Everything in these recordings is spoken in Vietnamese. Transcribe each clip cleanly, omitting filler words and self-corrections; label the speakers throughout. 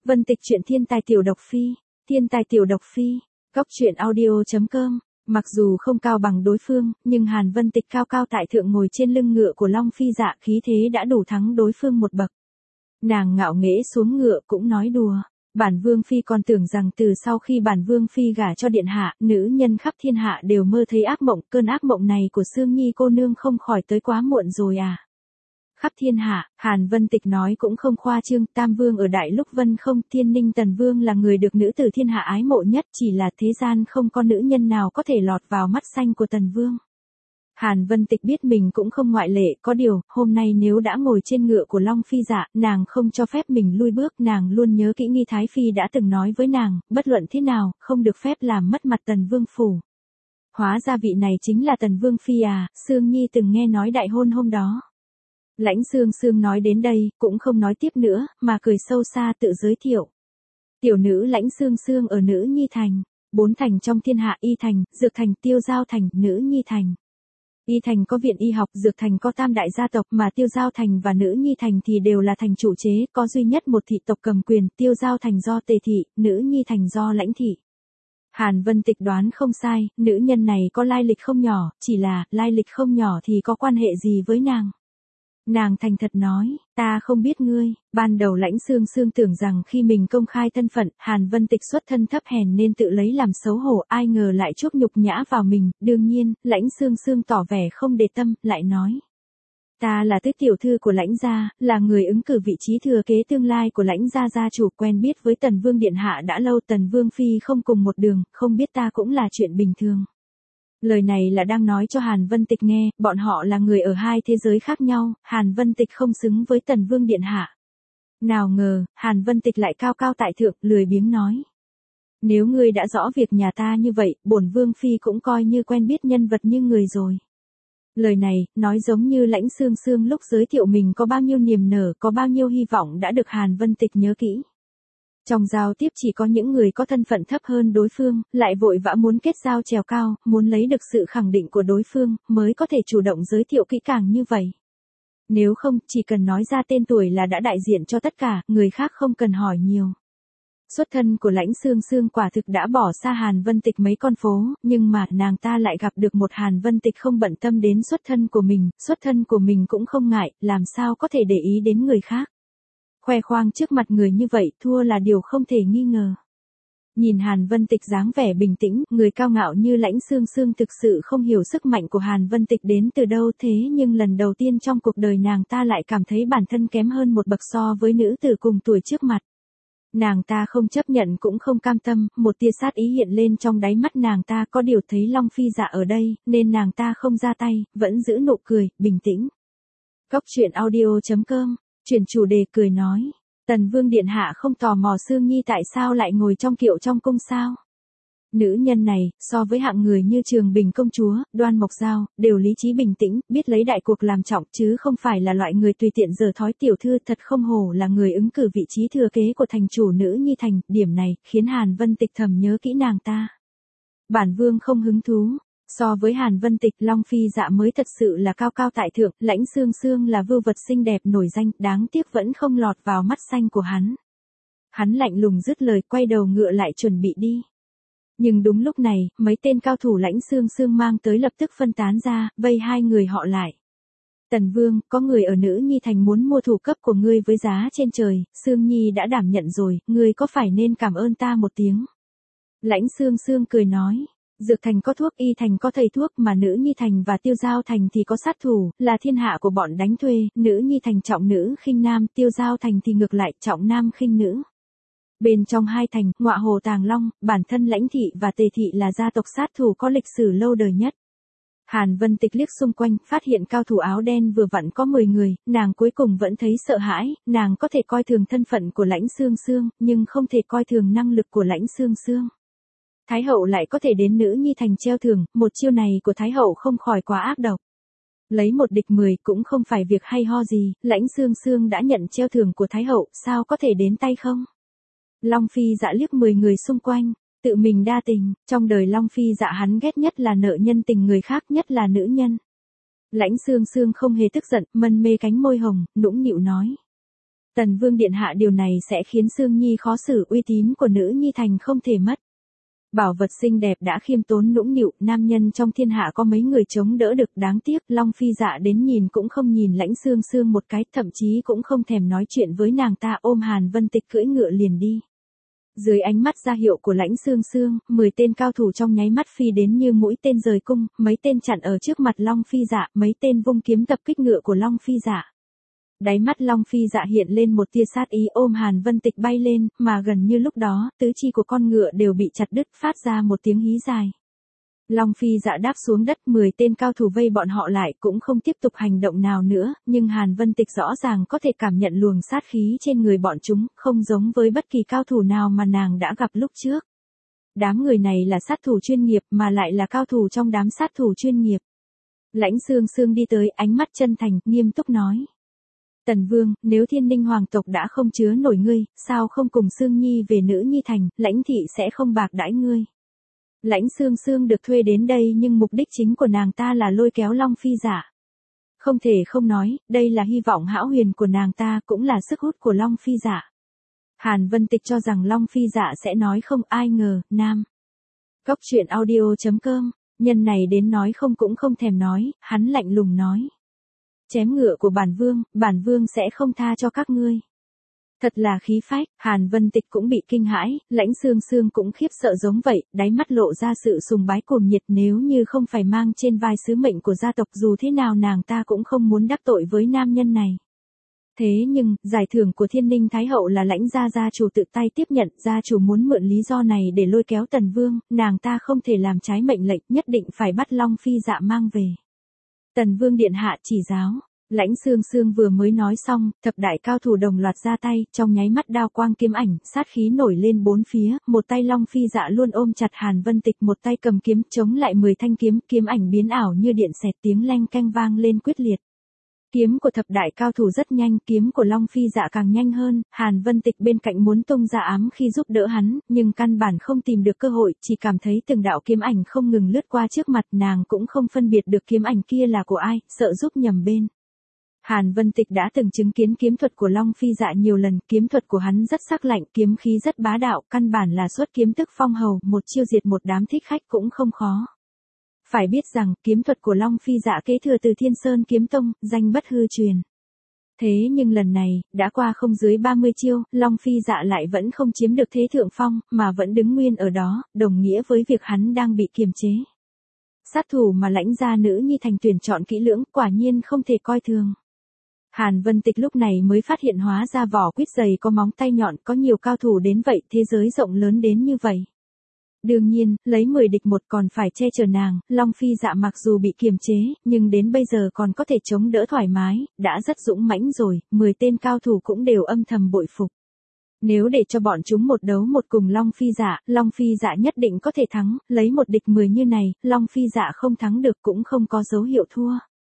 Speaker 1: Vân Tịch truyện thiên tài tiểu độc phi, thiên tài tiểu độc phi, góc truyện audio.com. Mặc dù không cao bằng đối phương, nhưng Hàn Vân Tịch cao cao tại thượng ngồi trên lưng ngựa của Long Phi Dạ, khí thế đã đủ thắng đối phương một bậc. Nàng ngạo nghễ xuống ngựa cũng nói đùa, bản Vương Phi còn tưởng rằng từ sau khi bản Vương Phi gả cho điện hạ, nữ nhân khắp thiên hạ đều mơ thấy ác mộng, cơn ác mộng này của Sương Nhi cô nương không khỏi tới quá muộn rồi à. Khắp thiên hạ, Hàn Vân Tịch nói cũng không khoa trương, Tam Vương ở Đại Lúc Vân không, Thiên Ninh Tần Vương là người được nữ tử thiên hạ ái mộ nhất, chỉ là thế gian không có nữ nhân nào có thể lọt vào mắt xanh của Tần Vương. Hàn Vân Tịch biết mình cũng không ngoại lệ, có điều, hôm nay nếu đã ngồi trên ngựa của Long Phi Dạ, nàng không cho phép mình lui bước, nàng luôn nhớ kỹ Nghi Thái Phi đã từng nói với nàng, bất luận thế nào, không được phép làm mất mặt Tần Vương phủ. Hóa ra vị này chính là Tần Vương Phi à, Sương Nhi từng nghe nói đại hôn hôm đó. Lãnh Sương Sương nói đến đây, cũng không nói tiếp nữa, mà cười sâu xa tự giới thiệu. Tiểu nữ Lãnh Sương Sương ở Nữ Nhi Thành, 4 thành trong thiên hạ, Y Thành, Dược Thành, Tiêu Giao Thành, Nữ Nhi Thành. Y Thành có viện y học, Dược Thành có tam đại gia tộc, mà Tiêu Giao Thành và Nữ Nhi Thành thì đều là thành chủ chế, có duy nhất một thị tộc cầm quyền, Tiêu Giao Thành do Tề thị, Nữ Nhi Thành do Lãnh thị. Hàn Vân Tịch đoán không sai, nữ nhân này có lai lịch không nhỏ, chỉ là, lai lịch không nhỏ thì có quan hệ gì với nàng. Nàng thành thật nói, ta không biết ngươi. Ban đầu Lãnh Sương Sương tưởng rằng khi mình công khai thân phận, Hàn Vân Tịch xuất thân thấp hèn nên tự lấy làm xấu hổ, ai ngờ lại chuốc nhục nhã vào mình, đương nhiên, Lãnh Sương Sương tỏ vẻ không để tâm, lại nói. Ta là tứ tiểu thư của Lãnh gia, là người ứng cử vị trí thừa kế tương lai của Lãnh gia gia chủ, quen biết với Tần Vương điện hạ đã lâu, Tần Vương Phi không cùng một đường, không biết ta cũng là chuyện bình thường. Lời này là đang nói cho Hàn Vân Tịch nghe, bọn họ là người ở hai thế giới khác nhau, Hàn Vân Tịch không xứng với Tần Vương điện hạ. Nào ngờ, Hàn Vân Tịch lại cao cao tại thượng, lười biếng nói. Nếu ngươi đã rõ việc nhà ta như vậy, bổn Vương Phi cũng coi như quen biết nhân vật như người rồi. Lời này, nói giống như Lãnh Sương Sương lúc giới thiệu mình có bao nhiêu niềm nở, có bao nhiêu hy vọng đã được Hàn Vân Tịch nhớ kỹ. Trong giao tiếp chỉ có những người có thân phận thấp hơn đối phương, lại vội vã muốn kết giao trèo cao, muốn lấy được sự khẳng định của đối phương, mới có thể chủ động giới thiệu kỹ càng như vậy. Nếu không, chỉ cần nói ra tên tuổi là đã đại diện cho tất cả, người khác không cần hỏi nhiều. Xuất thân của Lãnh Sương Sương quả thực đã bỏ xa Hàn Vân Tịch mấy con phố, nhưng mà nàng ta lại gặp được một Hàn Vân Tịch không bận tâm đến xuất thân của mình cũng không ngại, làm sao có thể để ý đến người khác. Khoe khoang trước mặt người như vậy, thua là điều không thể nghi ngờ. Nhìn Hàn Vân Tịch dáng vẻ bình tĩnh, người cao ngạo như Lãnh Sương Sương thực sự không hiểu sức mạnh của Hàn Vân Tịch đến từ đâu, thế nhưng lần đầu tiên trong cuộc đời nàng ta lại cảm thấy bản thân kém hơn một bậc so với nữ tử cùng tuổi trước mặt. Nàng ta không chấp nhận cũng không cam tâm, một tia sát ý hiện lên trong đáy mắt nàng ta, có điều thấy Long Phi Dạ ở đây, nên nàng ta không ra tay, vẫn giữ nụ cười, bình tĩnh. Góc truyện audio.com. Chuyển chủ đề cười nói, Tần Vương điện hạ không tò mò Sương Nhi tại sao lại ngồi trong kiệu trong cung sao? Nữ nhân này, so với hạng người như Trường Bình công chúa, Đoan Mộc Giao, đều lý trí bình tĩnh, biết lấy đại cuộc làm trọng, chứ không phải là loại người tùy tiện giở thói tiểu thư, thật không hổ là người ứng cử vị trí thừa kế của thành chủ Nữ Nhi Thành, điểm này, khiến Hàn Vân Tịch thầm nhớ kỹ nàng ta. Bản Vương không hứng thú. So với Hàn Vân Tịch, Long Phi Dạ mới thật sự là cao cao tại thượng, Lãnh Sương Sương là vưu vật xinh đẹp nổi danh, đáng tiếc vẫn không lọt vào mắt xanh của hắn. Hắn lạnh lùng dứt lời, quay đầu ngựa lại chuẩn bị đi. Nhưng đúng lúc này, mấy tên cao thủ Lãnh Sương Sương mang tới lập tức phân tán ra, vây hai người họ lại. Tần Vương, có người ở Nữ Nhi Thành muốn mua thủ cấp của ngươi với giá trên trời, Sương Nhi đã đảm nhận rồi, ngươi có phải nên cảm ơn ta một tiếng? Lãnh Sương Sương cười nói. Dược Thành có thuốc, Y Thành có thầy thuốc, mà Nữ Nhi Thành và Tiêu Giao Thành thì có sát thủ, là thiên hạ của bọn đánh thuê, Nữ Nhi Thành trọng nữ khinh nam, Tiêu Giao Thành thì ngược lại, trọng nam khinh nữ. Bên trong hai thành, Ngọa Hồ Tàng Long, bản thân Lãnh thị và Tề thị là gia tộc sát thủ có lịch sử lâu đời nhất. Hàn Vân Tịch liếc xung quanh, phát hiện cao thủ áo đen vừa vặn có 10 người, nàng cuối cùng vẫn thấy sợ hãi, nàng có thể coi thường thân phận của Lãnh Sương Sương, nhưng không thể coi thường năng lực của Lãnh Sương Sương. Thái hậu lại có thể đến Nữ Nhi Thành treo thưởng, một chiêu này của Thái hậu không khỏi quá ác độc. Lấy một địch 10 cũng không phải việc hay ho gì, Lãnh Sương Sương đã nhận treo thưởng của Thái hậu, sao có thể đến tay không? Long Phi Dạ liếc 10 người xung quanh, tự mình đa tình, trong đời Long Phi Dạ hắn ghét nhất là nợ nhân tình người khác, nhất là nữ nhân. Lãnh Sương Sương không hề tức giận, mân mê cánh môi hồng, nũng nịu nói. Tần Vương điện hạ, điều này sẽ khiến Sương Nhi khó xử, uy tín của nữ nhi thành không thể mất. Bảo vật xinh đẹp đã khiêm tốn nũng nịu, nam nhân trong thiên hạ có mấy người chống đỡ được, đáng tiếc Long Phi Dạ đến nhìn cũng không nhìn Lãnh Sương Sương một cái, thậm chí cũng không thèm nói chuyện với nàng ta, ôm Hàn Vân Tịch cưỡi ngựa liền đi. Dưới ánh mắt ra hiệu của Lãnh Sương Sương, 10 tên cao thủ trong nháy mắt phi đến như mũi tên rời cung, mấy tên chặn ở trước mặt Long Phi Dạ, mấy tên vung kiếm tập kích ngựa của Long Phi Dạ. Đáy mắt Long Phi Dạ hiện lên một tia sát ý, ôm Hàn Vân Tịch bay lên, mà gần như lúc đó, tứ chi của con ngựa đều bị chặt đứt, phát ra một tiếng hí dài. Long Phi Dạ đáp xuống đất, 10 tên cao thủ vây bọn họ lại, cũng không tiếp tục hành động nào nữa, nhưng Hàn Vân Tịch rõ ràng có thể cảm nhận luồng sát khí trên người bọn chúng, không giống với bất kỳ cao thủ nào mà nàng đã gặp lúc trước. Đám người này là sát thủ chuyên nghiệp, mà lại là cao thủ trong đám sát thủ chuyên nghiệp. Lãnh Sương Sương đi tới, ánh mắt chân thành, nghiêm túc nói. Tần Vương, nếu Thiên Ninh hoàng tộc đã không chứa nổi ngươi, sao không cùng Sương Nhi về nữ nhi thành, lãnh thị sẽ không bạc đãi ngươi. Lãnh Sương Sương được thuê đến đây nhưng mục đích chính của nàng ta là lôi kéo Long Phi Dạ. Không thể không nói, đây là hy vọng hão huyền của nàng ta, cũng là sức hút của Long Phi Dạ. Hàn Vân Tịch cho rằng Long Phi Dạ sẽ nói không, ai ngờ, nam. Cóc truyện audio.com, nhân này đến nói không cũng không thèm nói, hắn lạnh lùng nói. Chém ngựa của bản vương sẽ không tha cho các ngươi. Thật là khí phách, Hàn Vân Tịch cũng bị kinh hãi, Lãnh Sương Sương cũng khiếp sợ giống vậy, đáy mắt lộ ra sự sùng bái cuồng nhiệt, nếu như không phải mang trên vai sứ mệnh của gia tộc, dù thế nào nàng ta cũng không muốn đắc tội với nam nhân này. Thế nhưng, giải thưởng của Thiên Ninh Thái Hậu là Lãnh gia chủ tự tay tiếp nhận, gia chủ muốn mượn lý do này để lôi kéo Tần Vương, nàng ta không thể làm trái mệnh lệnh, nhất định phải bắt Long Phi Dạ mang về. Tần Vương điện hạ chỉ giáo. Lãnh Sương Sương vừa mới nói xong, thập đại cao thủ đồng loạt ra tay, trong nháy mắt đao quang kiếm ảnh, sát khí nổi lên bốn phía, một tay Long Phi Dạ luôn ôm chặt Hàn Vân Tịch, một tay cầm kiếm, chống lại 10 thanh kiếm, kiếm ảnh biến ảo như điện xẹt, tiếng leng keng vang lên quyết liệt. Kiếm của thập đại cao thủ rất nhanh, kiếm của Long Phi Dạ càng nhanh hơn, Hàn Vân Tịch bên cạnh muốn tung ra ám khi giúp đỡ hắn, nhưng căn bản không tìm được cơ hội, chỉ cảm thấy từng đạo kiếm ảnh không ngừng lướt qua trước mặt, nàng cũng không phân biệt được kiếm ảnh kia là của ai, sợ giúp nhầm bên. Hàn Vân Tịch đã từng chứng kiến kiếm thuật của Long Phi Dạ nhiều lần, kiếm thuật của hắn rất sắc lạnh, kiếm khí rất bá đạo, căn bản là xuất kiếm tức phong hầu, một chiêu diệt một đám thích khách cũng không khó. Phải biết rằng, kiếm thuật của Long Phi Dạ kế thừa từ Thiên Sơn Kiếm Tông, danh bất hư truyền. Thế nhưng lần này, đã qua không dưới 30 chiêu, Long Phi Dạ lại vẫn không chiếm được thế thượng phong, mà vẫn đứng nguyên ở đó, đồng nghĩa với việc hắn đang bị kiềm chế. Sát thủ mà Lãnh gia nữ nhi thành tuyển chọn kỹ lưỡng, quả nhiên không thể coi thường. Hàn Vân Tịch lúc này mới phát hiện hóa ra vỏ quýt dày có móng tay nhọn, có nhiều cao thủ đến vậy, thế giới rộng lớn đến như vậy. Đương nhiên, lấy 10 địch 1 còn phải che chở nàng, Long Phi Dạ mặc dù bị kiềm chế, nhưng đến bây giờ còn có thể chống đỡ thoải mái, đã rất dũng mãnh rồi, 10 tên cao thủ cũng đều âm thầm bội phục. Nếu để cho bọn chúng một đấu một cùng Long Phi Dạ nhất định có thể thắng, lấy 1 địch 10 như này, Long Phi Dạ không thắng được cũng không có dấu hiệu thua.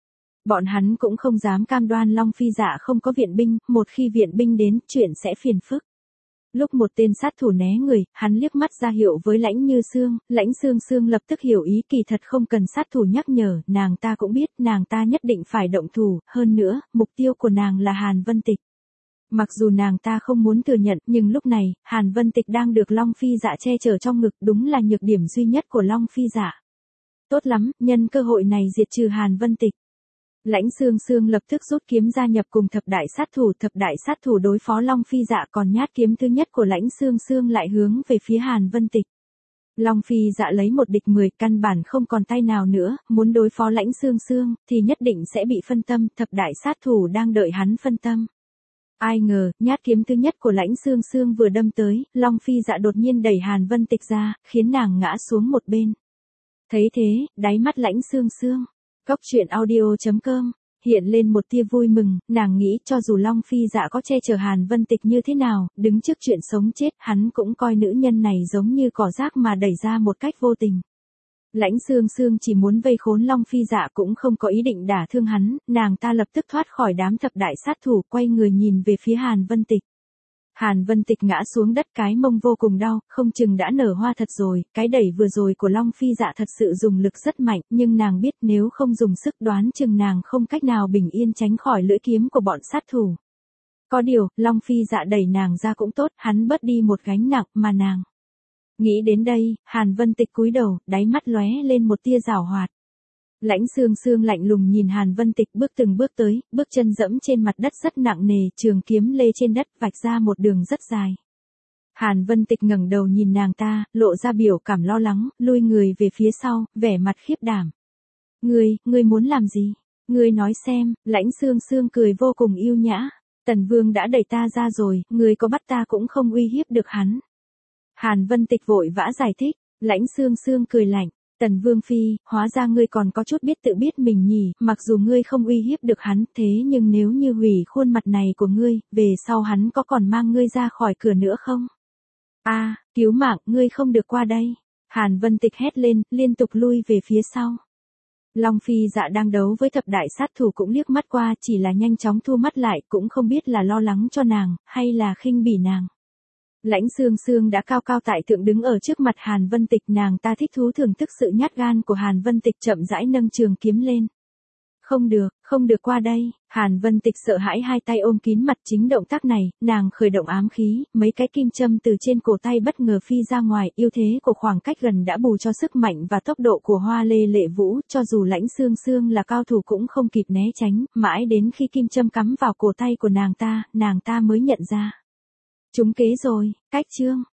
Speaker 1: Bọn hắn cũng không dám cam đoan Long Phi Dạ không có viện binh, một khi viện binh đến, chuyện sẽ phiền phức. Lúc một tên sát thủ né người, hắn liếc mắt ra hiệu với Lãnh Như Sương, Lãnh Sương Sương lập tức hiểu ý, kỳ thật không cần sát thủ nhắc nhở, nàng ta cũng biết, nàng ta nhất định phải động thủ, hơn nữa, mục tiêu của nàng là Hàn Vân Tịch. Mặc dù nàng ta không muốn thừa nhận, nhưng lúc này, Hàn Vân Tịch đang được Long Phi Dạ che chở trong ngực, đúng là nhược điểm duy nhất của Long Phi Dạ. Tốt lắm, nhân cơ hội này diệt trừ Hàn Vân Tịch. Lãnh Sương Sương lập tức rút kiếm gia nhập cùng thập đại sát thủ đối phó Long Phi Dạ, còn nhát kiếm thứ nhất của Lãnh Sương Sương lại hướng về phía Hàn Vân Tịch. Long Phi Dạ lấy 1 địch 10, căn bản không còn tay nào nữa, muốn đối phó Lãnh Sương Sương, thì nhất định sẽ bị phân tâm, thập đại sát thủ đang đợi hắn phân tâm. Ai ngờ, nhát kiếm thứ nhất của Lãnh Sương Sương vừa đâm tới, Long Phi Dạ đột nhiên đẩy Hàn Vân Tịch ra, khiến nàng ngã xuống một bên. Thấy thế, đáy mắt Lãnh Sương Sương. Cóc truyện audio.com, hiện lên một tia vui mừng, nàng nghĩ cho dù Long Phi Dạ có che chở Hàn Vân Tịch như thế nào, đứng trước chuyện sống chết, hắn cũng coi nữ nhân này giống như cỏ rác mà đẩy ra một cách vô tình. Lãnh Sương Sương chỉ muốn vây khốn Long Phi Dạ, cũng không có ý định đả thương hắn, nàng ta lập tức thoát khỏi đám thập đại sát thủ, quay người nhìn về phía Hàn Vân Tịch. Hàn Vân Tịch ngã xuống đất, cái mông vô cùng đau, không chừng đã nở hoa thật rồi, cái đẩy vừa rồi của Long Phi Dạ thật sự dùng lực rất mạnh, nhưng nàng biết nếu không dùng sức đoán chừng nàng không cách nào bình yên tránh khỏi lưỡi kiếm của bọn sát thủ. Có điều, Long Phi Dạ đẩy nàng ra cũng tốt, hắn bớt đi một gánh nặng mà nàng. Nghĩ đến đây, Hàn Vân Tịch cúi đầu, đáy mắt lóe lên một tia giảo hoạt. Lãnh Sương Sương lạnh lùng nhìn Hàn Vân Tịch bước từng bước tới, bước chân dẫm trên mặt đất rất nặng nề, trường kiếm lê trên đất vạch ra một đường rất dài. Hàn Vân Tịch ngẩng đầu nhìn nàng ta, lộ ra biểu cảm lo lắng, lui người về phía sau, vẻ mặt khiếp đảm. Ngươi muốn làm gì? Ngươi nói xem, Lãnh Sương Sương cười vô cùng yêu nhã. Tần Vương đã đẩy ta ra rồi, ngươi có bắt ta cũng không uy hiếp được hắn. Hàn Vân Tịch vội vã giải thích, Lãnh Sương Sương cười lạnh. Tần Vương Phi, hóa ra ngươi còn có chút tự biết mình nhỉ, mặc dù ngươi không uy hiếp được hắn, thế nhưng nếu như hủy khuôn mặt này của ngươi, về sau hắn có còn mang ngươi ra khỏi cửa nữa không? Cứu mạng, ngươi không được qua đây. Hàn Vân Tịch hét lên, liên tục lui về phía sau. Long Phi Dạ đang đấu với thập đại sát thủ cũng liếc mắt qua, chỉ là nhanh chóng thu mắt lại, cũng không biết là lo lắng cho nàng, hay là khinh bỉ nàng. Lãnh Sương Sương đã cao cao tại thượng đứng ở trước mặt Hàn Vân Tịch, nàng ta thích thú thưởng thức sự nhát gan của Hàn Vân Tịch, chậm rãi nâng trường kiếm lên. Không được qua đây. Hàn Vân Tịch sợ hãi, hai tay ôm kín mặt, chính động tác này, nàng khởi động ám khí, mấy cái kim châm từ trên cổ tay bất ngờ phi ra ngoài, ưu thế của khoảng cách gần đã bù cho sức mạnh và tốc độ của Hoa Lê Lệ Vũ, cho dù Lãnh Sương Sương là cao thủ cũng không kịp né tránh, mãi đến khi kim châm cắm vào cổ tay của nàng ta mới nhận ra. Trúng kế rồi, cách chương.